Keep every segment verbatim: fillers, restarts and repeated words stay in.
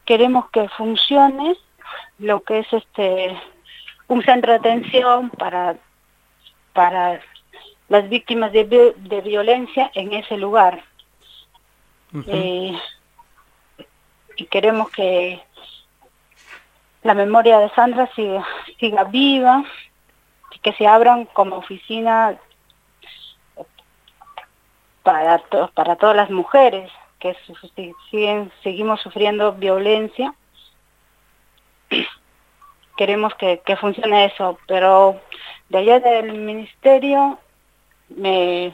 queremos que funcione lo que es este un centro de atención para, para las víctimas de, de violencia en ese lugar. Uh-huh. Eh, y queremos que la memoria de Sandra siga, siga viva, y que se abran como oficina para, to, para todas las mujeres que siguen, seguimos sufriendo violencia. Queremos que, que funcione eso, pero de allá del ministerio me,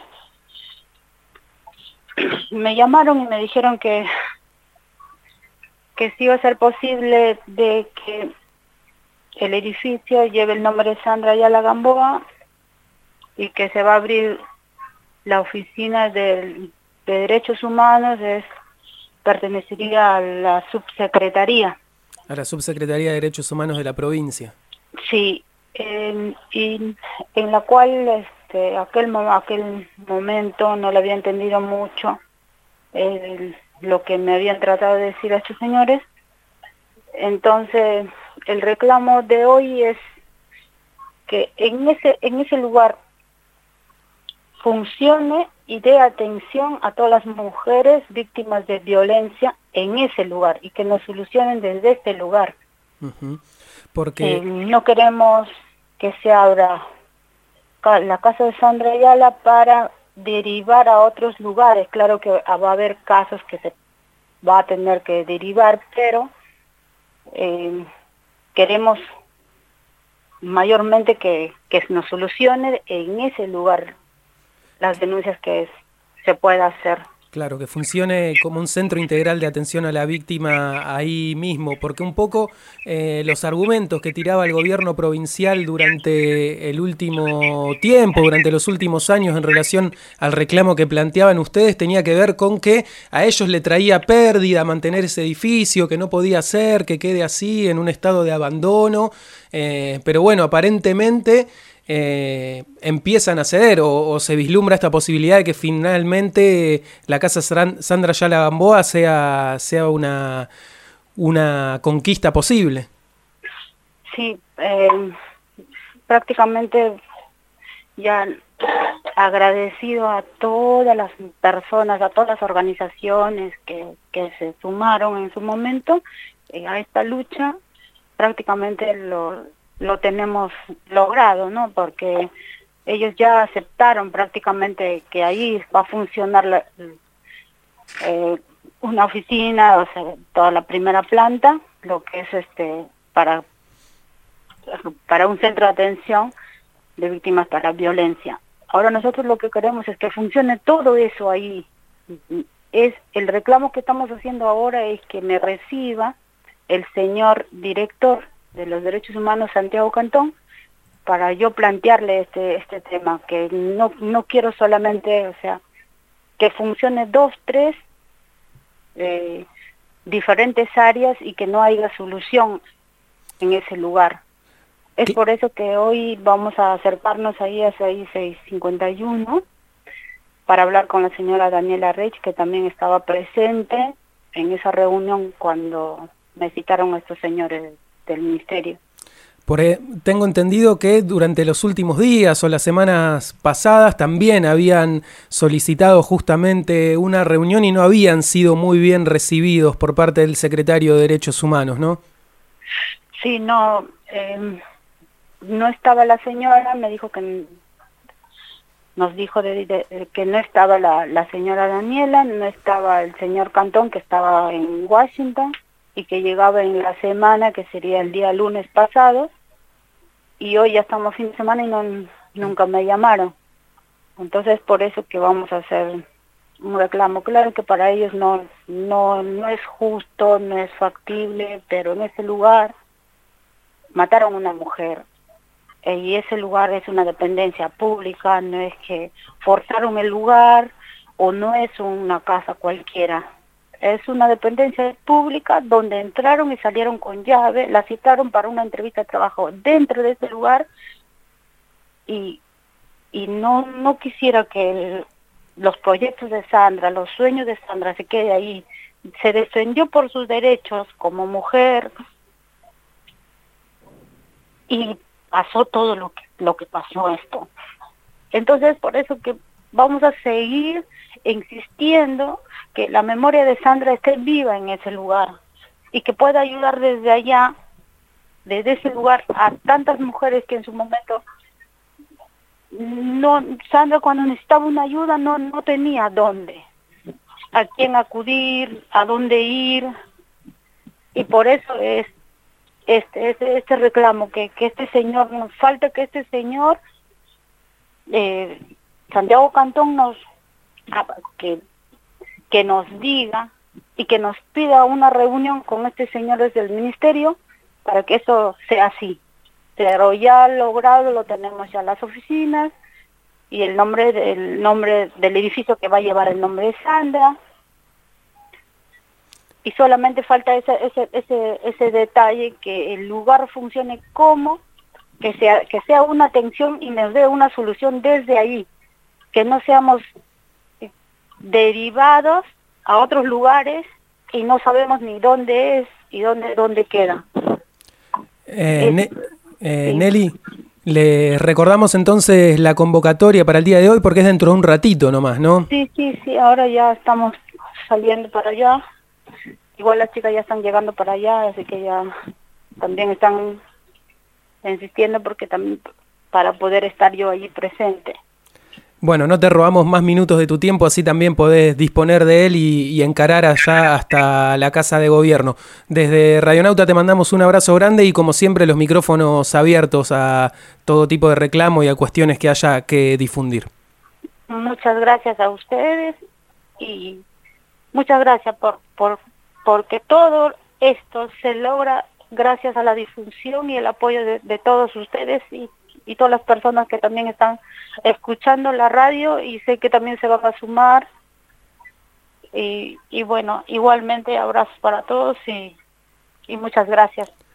me llamaron y me dijeron que, que sí iba a ser posible de que el edificio lleve el nombre de Sandra Ayala Gamboa y que se va a abrir la oficina de, de Derechos Humanos, es, pertenecería a la subsecretaría. A la Subsecretaría de Derechos Humanos de la provincia. Sí, eh, y en la cual este, aquel, aquel momento no le había entendido mucho eh, lo que me habían tratado de decir a estos señores. Entonces, el reclamo de hoy es que en ese, en ese lugar funcione y dé atención a todas las mujeres víctimas de violencia en ese lugar y que nos solucionen desde este lugar. Uh-huh. Porque Eh, no queremos que se abra la casa de Sandra Ayala para derivar a otros lugares. Claro que va a haber casos que se va a tener que derivar, pero eh, queremos mayormente que, que nos solucione en ese lugar las denuncias que es, se pueda hacer. Claro, que funcione como un centro integral de atención a la víctima ahí mismo, porque un poco eh, los argumentos que tiraba el gobierno provincial durante el último tiempo, durante los últimos años en relación al reclamo que planteaban ustedes, tenía que ver con que a ellos le traía pérdida mantener ese edificio, que no podía ser, que quede así en un estado de abandono, eh, pero bueno, aparentemente Eh, empiezan a ceder o, o se vislumbra esta posibilidad de que finalmente la casa Sandra Ayala Gamboa sea, sea una, una conquista posible. Sí, eh, prácticamente ya agradecido a todas las personas, a todas las organizaciones que, que se sumaron en su momento eh, a esta lucha, prácticamente lo lo tenemos logrado, ¿no? Porque ellos ya aceptaron prácticamente que ahí va a funcionar la, eh, una oficina, o sea, toda la primera planta, lo que es este para para un centro de atención de víctimas para violencia. Ahora nosotros lo que queremos es que funcione todo eso ahí. Es el reclamo que estamos haciendo ahora es que me reciba el señor director de los Derechos Humanos Santiago Cantón para yo plantearle este este tema, que no no quiero solamente, o sea, que funcione dos, tres eh, diferentes áreas y que no haya solución en ese lugar. Es ¿Qué? por eso que hoy vamos a acercarnos ahí a seis cincuenta y uno para hablar con la señora Daniela Reich, que también estaba presente en esa reunión cuando me citaron a estos señores del ministerio. Por, tengo entendido que durante los últimos días o las semanas pasadas también habían solicitado justamente una reunión y no habían sido muy bien recibidos por parte del secretario de Derechos Humanos, ¿no? Sí, no, eh, no estaba la señora, me dijo que nos dijo de, de, de que no estaba la, la señora Daniela, no estaba el señor Cantón, que estaba en Washington y que llegaba en la semana, que sería el día lunes pasado, y hoy ya estamos fin de semana y no, nunca me llamaron. Entonces por eso que vamos a hacer un reclamo. Claro que para ellos no, no, no es justo, no es factible, pero en ese lugar mataron a una mujer. Y ese lugar es una dependencia pública, no es que forzaron el lugar o no es una casa cualquiera. Es una dependencia pública donde entraron y salieron con llave, la citaron para una entrevista de trabajo dentro de ese lugar y, y no, no quisiera que el, los proyectos de Sandra, los sueños de Sandra se quede ahí. se defendió por sus derechos como mujer y pasó todo lo que, lo que pasó esto. Entonces, por eso que vamos a seguir insistiendo que la memoria de Sandra esté viva en ese lugar y que pueda ayudar desde allá, desde ese lugar, a tantas mujeres que en su momento no, Sandra cuando necesitaba una ayuda no, no tenía dónde, a quién acudir, a dónde ir, y por eso es este, este, este reclamo, que, que este señor, nos falta que este señor, eh, Santiago Cantón, nos que, que nos diga y que nos pida una reunión con este señor desde el ministerio para que eso sea así. Pero ya logrado, lo tenemos ya en las oficinas y el nombre del nombre del edificio que va a llevar el nombre de Sandra, y solamente falta ese ese ese ese detalle, que el lugar funcione como que sea que sea una atención y nos dé una solución desde ahí, que no seamos derivados a otros lugares y no sabemos ni dónde es y dónde dónde queda. Eh, es, ne eh, sí. Nelly, le recordamos entonces la convocatoria para el día de hoy porque es dentro de un ratito nomás, ¿no? Sí, sí, sí, ahora ya estamos saliendo para allá. Igual las chicas ya están llegando para allá, así que ya también están insistiendo porque también para poder estar yo allí presente. Bueno, no te robamos más minutos de tu tiempo, así también podés disponer de él y, y encarar allá hasta la Casa de Gobierno. Desde Radionauta te mandamos un abrazo grande y como siempre los micrófonos abiertos a todo tipo de reclamo y a cuestiones que haya que difundir. Muchas gracias a ustedes y muchas gracias por, por porque todo esto se logra gracias a la difusión y el apoyo de, de todos ustedes y, y todas las personas que también están escuchando la radio, y sé que también se van a sumar. Y, y bueno, igualmente abrazos para todos y, y muchas gracias.